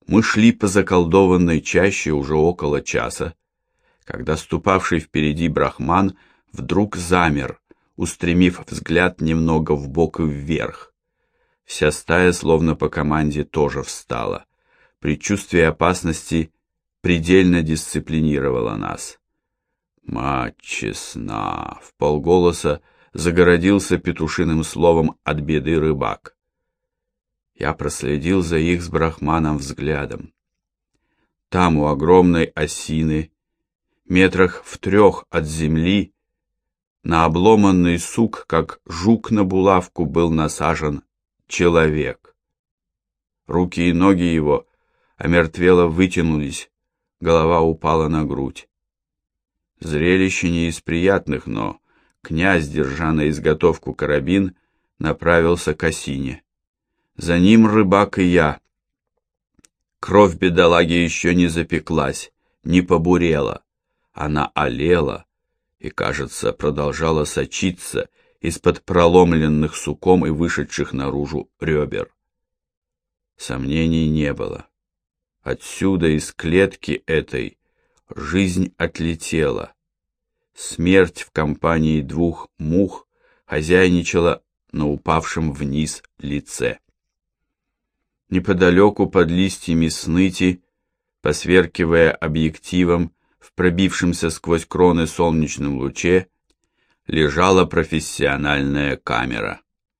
Мы шли по заколдованной чаще уже около часа, когда ступавший впереди брахман вдруг замер, устремив взгляд немного вбок и вверх. Вся стая, словно по команде, тоже встала. Предчувствие опасности предельно дисциплинировало нас. «Мать честна!» — вполголоса загородился петушиным словом от беды рыбак. Я проследил за их с брахманом взглядом. Там, у огромной осины, метрах в 3 от земли, на обломанный сук, как жук на булавку, был насажен человек. Руки и ноги его омертвело вытянулись, голова упала на грудь. Зрелище не из приятных, но князь, держа на изготовку карабин, направился к осине. За ним рыбак и я. Кровь бедолаги еще не запеклась, не побурела. Она олела и, кажется, продолжала сочиться из-под проломленных суком и вышедших наружу ребер. Сомнений не было. Отсюда, из клетки этой, жизнь отлетела. Смерть в компании 2 мух хозяйничала на упавшем вниз лице. Неподалеку под листьями сныти, посверкивая объективом в пробившемся сквозь кроны солнечном луче, лежала профессиональная камера.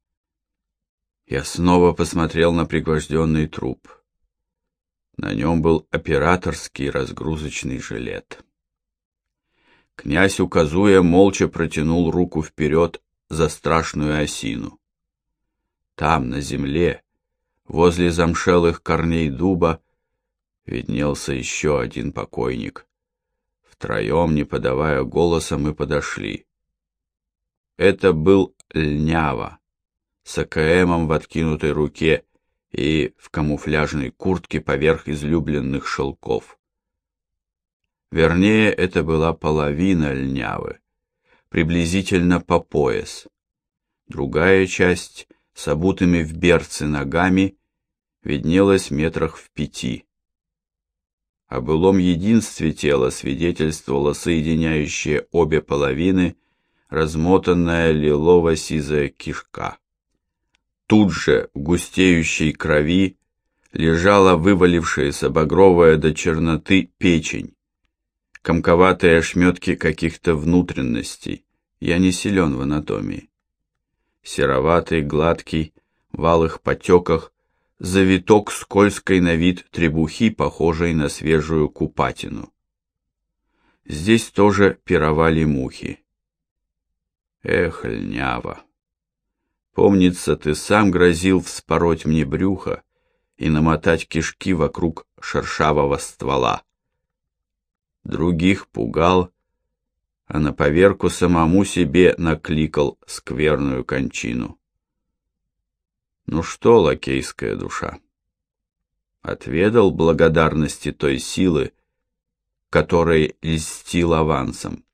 Я снова посмотрел на пригвожденный труп. На нем был операторский разгрузочный жилет. Князь, указуя, молча протянул руку вперед за страшную осину. Там, на земле, возле замшелых корней дуба, виднелся еще один покойник. Втроем, не подавая голоса, мы подошли. Это был Льнява, с АКМом в откинутой руке и в камуфляжной куртке поверх излюбленных шелков. Вернее, это была половина Льнявы, приблизительно по пояс. Другая часть, с обутыми в берцы ногами, виднелась метрах в 5. О былом единстве тела свидетельствовала соединяющая обе половины размотанная лилово-сизая кишка. Тут же, в густеющей крови, лежала вывалившаяся багровая до черноты печень, комковатые ошметки каких-то внутренностей. Я не силен в анатомии. Сероватый, гладкий, в алых потеках, завиток скользкой на вид требухи, похожей на свежую купатину. Здесь тоже пировали мухи. Эх, Льнява! Помнится, ты сам грозил вспороть мне брюхо и намотать кишки вокруг шершавого ствола. Других пугал, а на поверку самому себе накликал скверную кончину. Ну что, лакейская душа, отведал благодарности той силы, которой льстил авансом?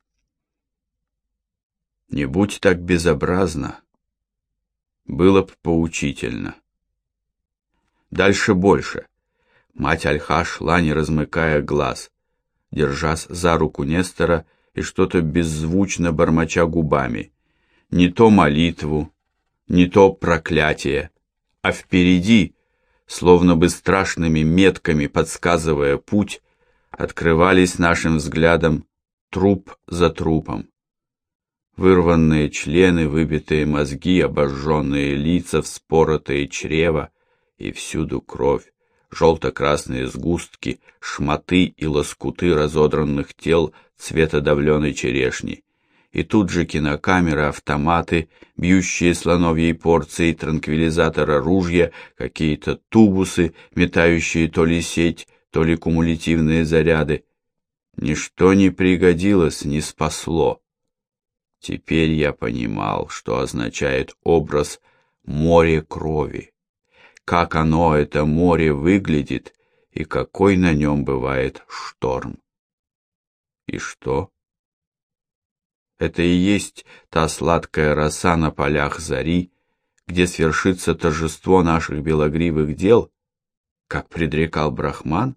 Не будь так безобразно, было б поучительно. Дальше больше. Мать Ольха шла, не размыкая глаз, держась за руку Нестора и что-то беззвучно бормоча губами. Не то молитву, не то проклятие, а впереди, словно бы страшными метками подсказывая путь, открывались нашим взглядом труп за трупом. Вырванные члены, выбитые мозги, обожженные лица, вспоротые чрева, и всюду кровь, желто-красные сгустки, шматы и лоскуты разодранных тел цвета давленой черешни. И тут же кинокамеры, автоматы, бьющие слоновьей порцией транквилизатора ружья, какие-то тубусы, метающие то ли сеть, то ли кумулятивные заряды. Ничто не пригодилось, не спасло. Теперь я понимал, что означает образ «море крови», как оно, это море, выглядит и какой на нем бывает шторм. И что? Это и есть та сладкая роса на полях зари, где свершится торжество наших белогривых дел? как предрекал Брахман?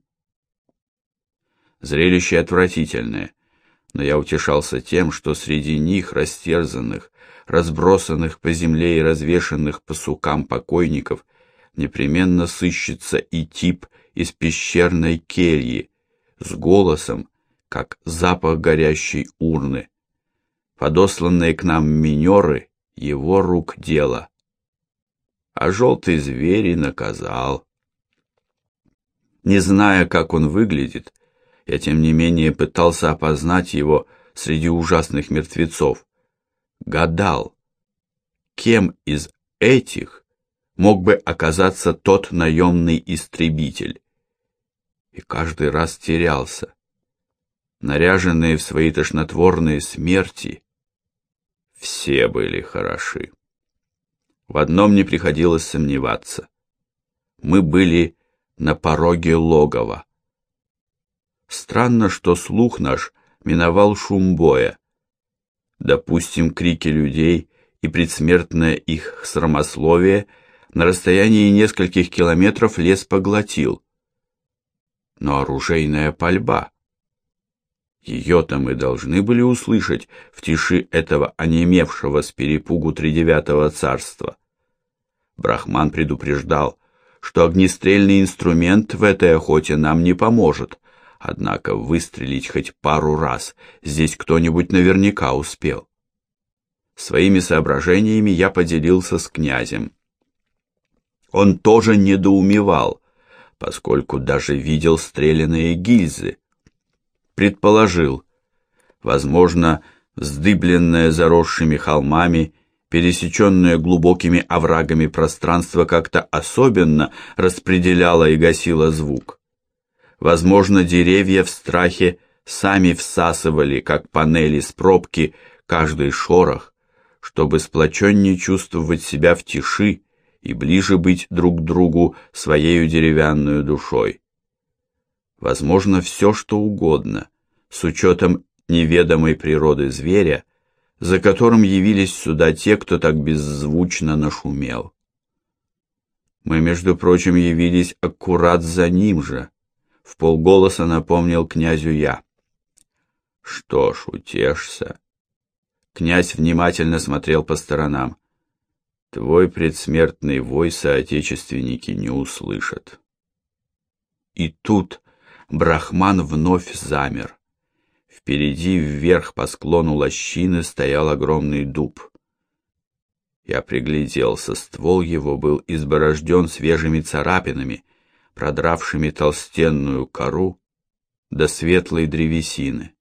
Зрелище отвратительное, но я утешался тем, что среди них, растерзанных, разбросанных по земле и развешанных по сукам покойников, непременно сыщется и тип из пещерной кельи с голосом, как запах горящей урны. Подосланные к нам минеры — его рук дело. А желтый зверь и наказал. Не зная, как он выглядит, я тем не менее пытался опознать его среди ужасных мертвецов. Гадал, кем из этих мог бы оказаться тот наемный истребитель. И каждый раз терялся. Наряженные в свои тошнотворные смерти, все были хороши. В одном не приходилось сомневаться. Мы были на пороге логова. Странно, что слух наш миновал шум боя. Допустим, крики людей и предсмертное их срамословие на расстоянии нескольких километров лес поглотил. Но оружейная пальба, ее-то мы должны были услышать в тиши этого онемевшего с перепугу тридевятого царства. Брахман предупреждал, что огнестрельный инструмент в этой охоте нам не поможет, однако выстрелить хоть пару раз здесь кто-нибудь наверняка успел. Своими соображениями я поделился с князем. Он тоже недоумевал, поскольку даже видел стрелянные гильзы. Предположил, возможно, вздыбленное заросшими холмами, пересеченное глубокими оврагами пространство как-то особенно распределяло и гасило звук. Возможно, деревья в страхе сами всасывали, как панели с пробки, каждый шорох, чтобы сплоченнее чувствовать себя в тиши и ближе быть друг к другу своею деревянную душой. Возможно, все, что угодно, с учетом неведомой природы зверя, за которым явились сюда те, кто так беззвучно нашумел. Мы, между прочим, явились аккурат за ним же, вполголоса напомнил князю я. Что ж, утешься. Князь внимательно смотрел по сторонам. Твой предсмертный вой соотечественники не услышат. И тут Брахман вновь замер. Впереди, вверх по склону лощины, стоял огромный дуб. Я пригляделся, ствол его был изборожден свежими царапинами, продравшими толстенную кору до светлой древесины.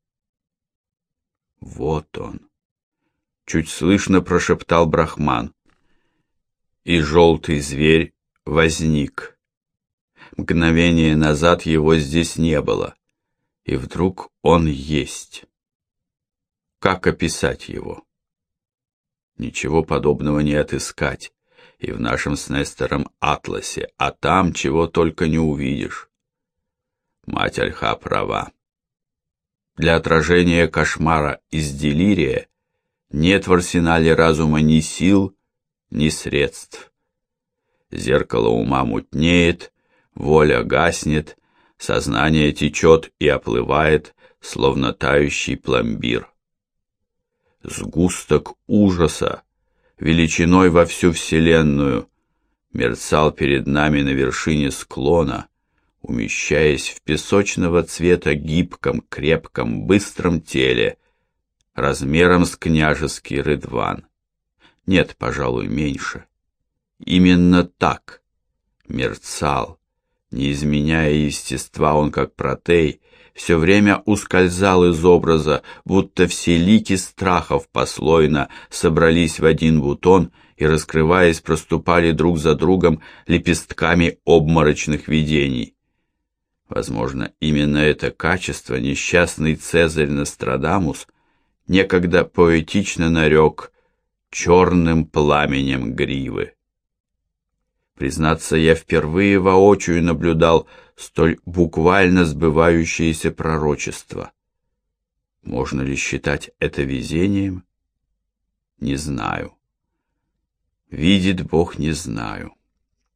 Вот он, чуть слышно прошептал Брахман. И желтый зверь возник. Мгновение назад его здесь не было, и вдруг он есть. Как описать его? Ничего подобного не отыскать и в нашем с Нестором атласе, а там чего только не увидишь. Мать Ольха права. Для отражения кошмара из делирия нет в арсенале разума ни сил, ни средств. Зеркало ума мутнеет, воля гаснет, сознание течет и оплывает, словно тающий пломбир. Сгусток ужаса, величиной во всю вселенную, мерцал перед нами на вершине склона, умещаясь в песочного цвета гибком, крепком, быстром теле, размером с княжеский рыдван. Нет, пожалуй, меньше. Именно так мерцал, не изменяя естества, он как протей, все время ускользал из образа, будто все лики страхов послойно собрались в один бутон и, раскрываясь, проступали друг за другом лепестками обморочных видений. Возможно, именно это качество несчастный Цезарь Нострадамус некогда поэтично нарек черным пламенем гривы. Признаться, я впервые воочию наблюдал столь буквально сбывающееся пророчество. Можно ли считать это везением? Не знаю. Видит Бог, не знаю.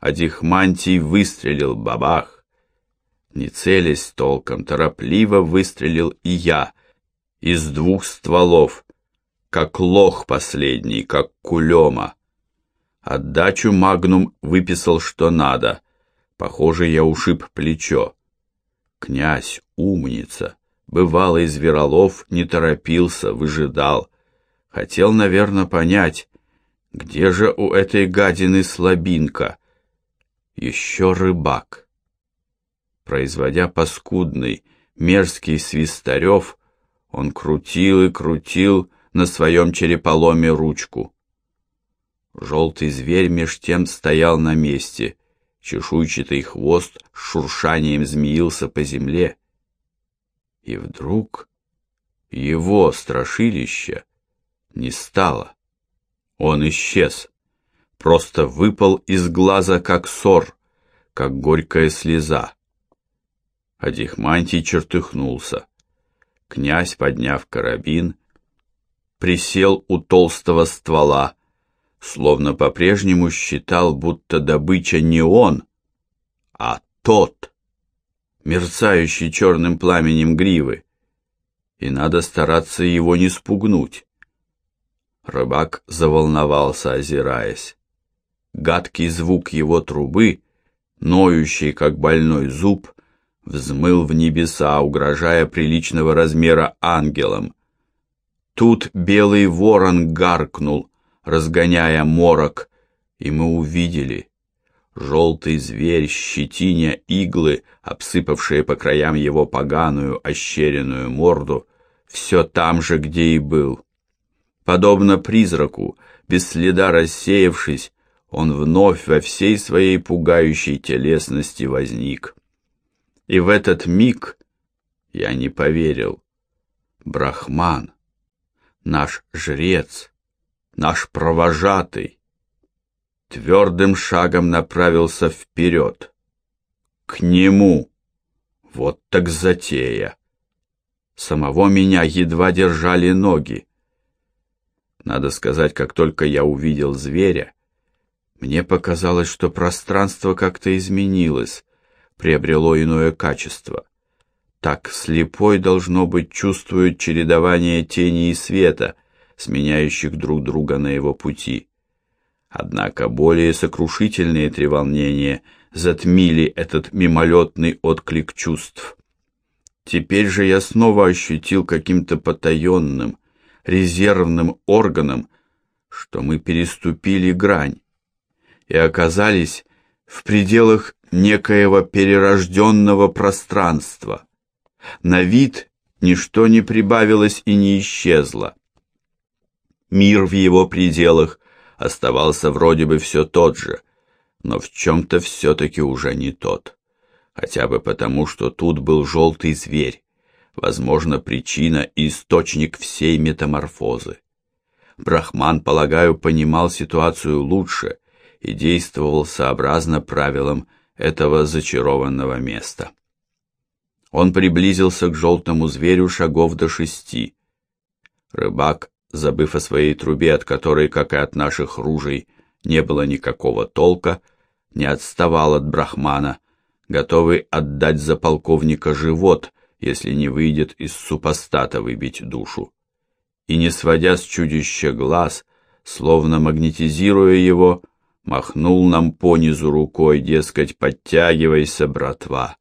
Адихмантий выстрелил, бабах. Не целясь толком, торопливо выстрелил и я, из 2 стволов, как лох последний, как кулема. Отдачу Магнум выписал что надо. Похоже, я ушиб плечо. Князь, умница, бывалый зверолов, не торопился, выжидал. Хотел, наверное, понять, где же у этой гадины слабинка. Еще рыбак. Производя паскудный, мерзкий свистарев, он крутил и крутил на своем череполоме ручку. Желтый зверь меж тем стоял на месте, чешуйчатый хвост с шуршанием змеился по земле. И вдруг его страшилища не стало. Он исчез, просто выпал из глаза, как сор, как горькая слеза. Адихмантий чертыхнулся. Князь, подняв карабин, присел у толстого ствола, словно по-прежнему считал, будто добыча не он, а тот, мерцающий черным пламенем гривы, и надо стараться его не спугнуть. Рыбак заволновался, озираясь. Гадкий звук его трубы, ноющий, как больной зуб, взмыл в небеса, угрожая приличного размера ангелам. Тут белый ворон гаркнул, разгоняя морок, и мы увидели. Желтый зверь, щетиня иглы, обсыпавшие по краям его поганую, ощеренную морду, все там же, где и был. Подобно призраку, без следа рассеявшись, он вновь во всей своей пугающей телесности возник. И в этот миг я не поверил. Брахман, наш жрец, наш провожатый, твердым шагом направился вперед. К нему. Вот так затея. Самого меня едва держали ноги. Надо сказать, как только я увидел зверя, мне показалось, что пространство как-то изменилось, приобрело иное качество. Так слепой, должно быть, чувствует чередование тени и света, сменяющих друг друга на его пути. Однако более сокрушительные треволнения затмили этот мимолетный отклик чувств. Теперь же я снова ощутил каким-то потаенным, резервным органом, что мы переступили грань и оказались в пределах некоего перерожденного пространства. На вид ничто не прибавилось и не исчезло. Мир в его пределах оставался вроде бы все тот же, но в чем-то все-таки уже не тот. Хотя бы потому, что тут был желтый зверь, возможно, причина и источник всей метаморфозы. Брахман, полагаю, понимал ситуацию лучше и действовал сообразно правилам этого зачарованного места. Он приблизился к желтому зверю шагов до 6. Рыбак, забыв о своей трубе, от которой, как и от наших ружей, не было никакого толка, не отставал от Брахмана, готовый отдать за полковника живот, если не выйдет из супостата выбить душу. И, не сводя с чудища глаз, словно магнетизируя его, махнул нам понизу рукой, дескать, подтягивайся, братва.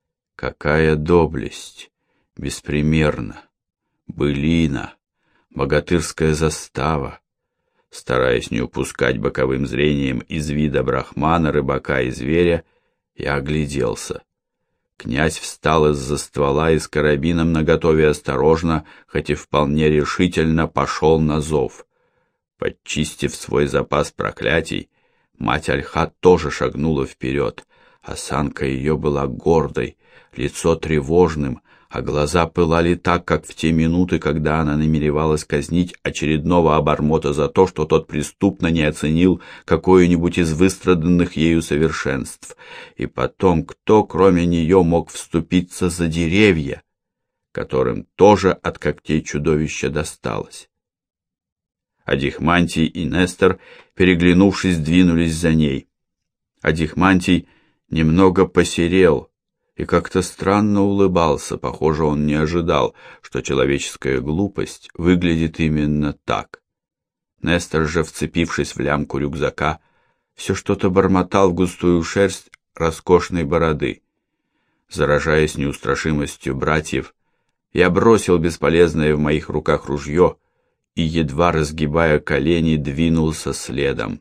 Какая доблесть, беспримерна, былина, богатырская застава. Стараясь не упускать боковым зрением из вида Брахмана, рыбака и зверя, я огляделся. Князь встал из-за ствола и с карабином наготове осторожно, хоть и вполне решительно, пошел на зов. Подчистив свой запас проклятий, мать Альхат тоже шагнула вперед. Осанка ее была гордой, лицо тревожным, а глаза пылали так, как в те минуты, когда она намеревалась казнить очередного обормота за то, что тот преступно не оценил какое-нибудь из выстраданных ею совершенств. И потом, кто, кроме нее, мог вступиться за деревья, которым тоже от когтей чудовища досталось? Адихмантий и Нестор, переглянувшись, двинулись за ней. Адихмантий немного посерел и как-то странно улыбался. Похоже, он не ожидал, что человеческая глупость выглядит именно так. Нестор же, вцепившись в лямку рюкзака, все что-то бормотал в густую шерсть роскошной бороды. Заражаясь неустрашимостью братьев, я бросил бесполезное в моих руках ружье и, едва разгибая колени, двинулся следом.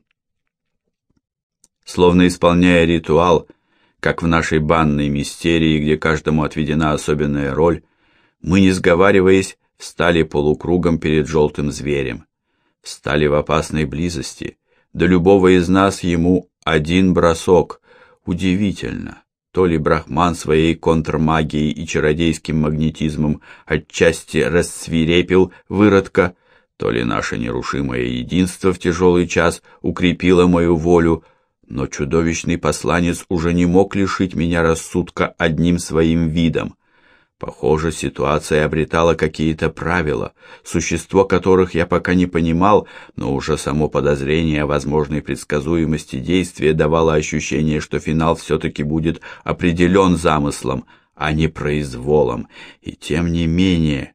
Словно исполняя ритуал, как в нашей банной мистерии, где каждому отведена особенная роль, мы, не сговариваясь, встали полукругом перед желтым зверем. Встали в опасной близости. До любого из нас ему один бросок. Удивительно. То ли Брахман своей контрмагией и чародейским магнетизмом отчасти рассвирепил выродка, то ли наше нерушимое единство в тяжелый час укрепило мою волю, но чудовищный посланец уже не мог лишить меня рассудка одним своим видом. Похоже, ситуация обретала какие-то правила, существо которых я пока не понимал, но уже само подозрение о возможной предсказуемости действия давало ощущение, что финал все-таки будет определен замыслом, а не произволом. И тем не менее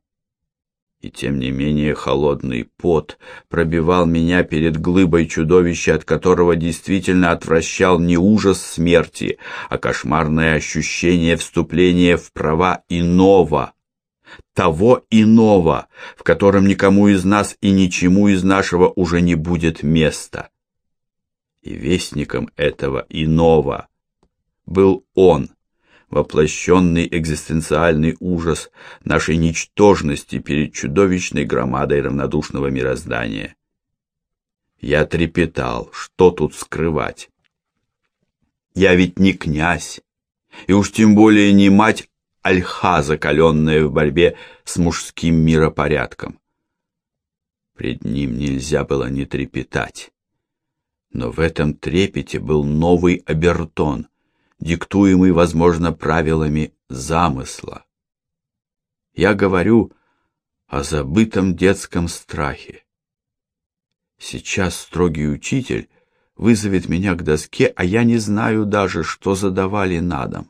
холодный пот пробивал меня перед глыбой чудовища, от которого действительно отвращал не ужас смерти, а кошмарное ощущение вступления в права иного, того иного, в котором никому из нас и ничему из нашего уже не будет места. И вестником этого иного был он, воплощенный экзистенциальный ужас нашей ничтожности перед чудовищной громадой равнодушного мироздания. Я трепетал, что тут скрывать. Я ведь не князь, и уж тем более не мать Ольха, закаленная в борьбе с мужским миропорядком. Пред ним нельзя было не трепетать. Но в этом трепете был новый обертон, диктуемый, возможно, правилами замысла. Я говорю о забытом детском страхе. Сейчас строгий учитель вызовет меня к доске, а я не знаю даже, что задавали на дом.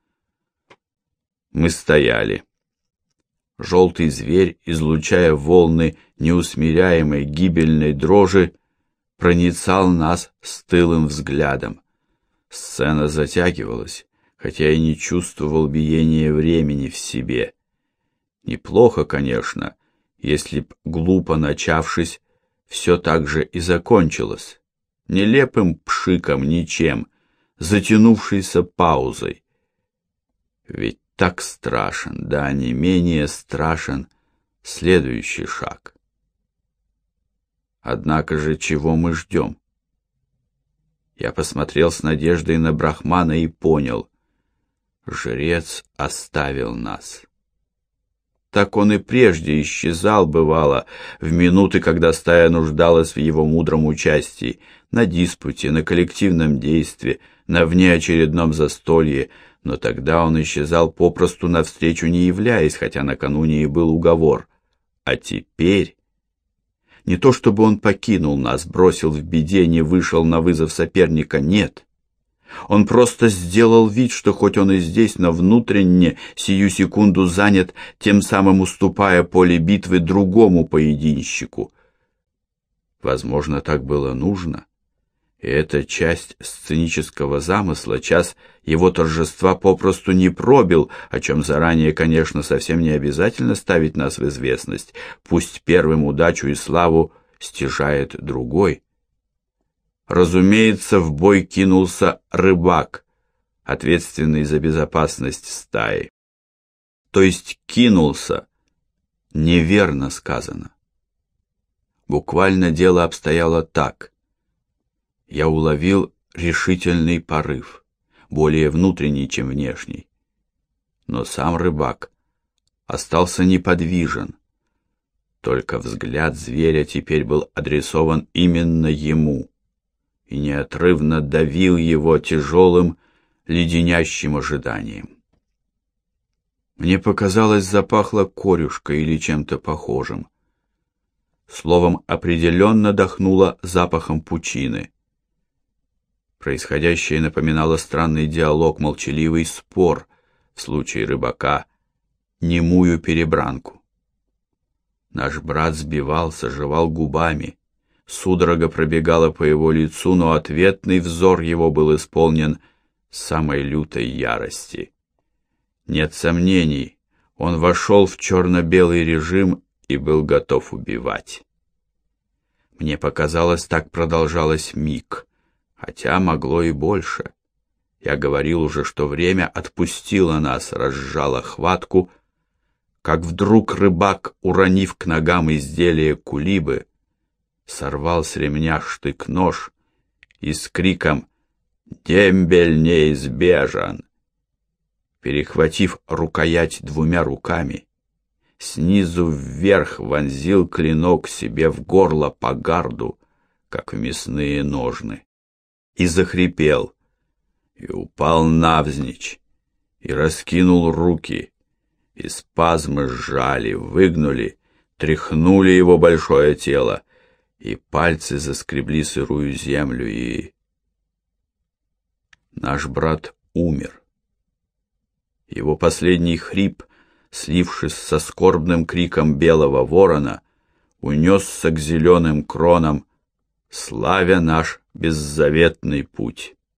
Мы стояли. Желтый зверь, излучая волны неусмиряемой гибельной дрожи, проницал нас стылым взглядом. Сцена затягивалась, хотя я не чувствовал биения времени в себе. Неплохо, конечно, если б, глупо начавшись, все так же и закончилось. Нелепым пшиком, ничем, затянувшейся паузой. Ведь так страшен, да не менее страшен следующий шаг. Однако же чего мы ждем? Я посмотрел с надеждой на Брахмана и понял: жрец оставил нас. Так он и прежде исчезал, бывало, в минуты, когда стая нуждалась в его мудром участии, на диспуте, на коллективном действии, на внеочередном застолье, но тогда он исчезал попросту навстречу не являясь, хотя накануне и был уговор. А теперь... Не то чтобы он покинул нас, бросил в беде, не вышел на вызов соперника, нет. Он просто сделал вид, что хоть он и здесь, но внутренне сию секунду занят, тем самым уступая поле битвы другому поединщику. Возможно, так было нужно. И эта часть сценического замысла, час его торжества попросту не пробил, о чем заранее, конечно, совсем не обязательно ставить нас в известность. Пусть первым удачу и славу стяжает другой. Разумеется, в бой кинулся рыбак, ответственный за безопасность стаи. То есть кинулся, неверно сказано. Буквально дело обстояло так. Я уловил решительный порыв, более внутренний, чем внешний. Но сам рыбак остался неподвижен. Только взгляд зверя теперь был адресован именно ему и неотрывно давил его тяжелым, леденящим ожиданием. Мне показалось, запахло корюшкой или чем-то похожим. Словом, определенно дохнуло запахом пучины. Происходящее напоминало странный диалог, молчаливый спор, в случае рыбака, немую перебранку. Наш брат сбивался, жевал губами. Судорога пробегала по его лицу, но ответный взор его был исполнен самой лютой ярости. Нет сомнений, он вошел в черно-белый режим и был готов убивать. Мне показалось, так продолжалось миг, хотя могло и больше. Я говорил уже, что время отпустило нас, разжало хватку, как вдруг рыбак, уронив к ногам изделие кулибы, сорвал с ремня штык-нож и с криком «Дембель неизбежен!», перехватив рукоять двумя руками, снизу вверх вонзил клинок себе в горло по гарду, как в мясные ножны, и захрипел, и упал навзничь, и раскинул руки, и спазмы сжали, выгнули, тряхнули его большое тело, и пальцы заскребли сырую землю, и... Наш брат умер. Его последний хрип, слившись со скорбным криком белого ворона, унесся к зеленым кронам, славя наш беззаветный путь.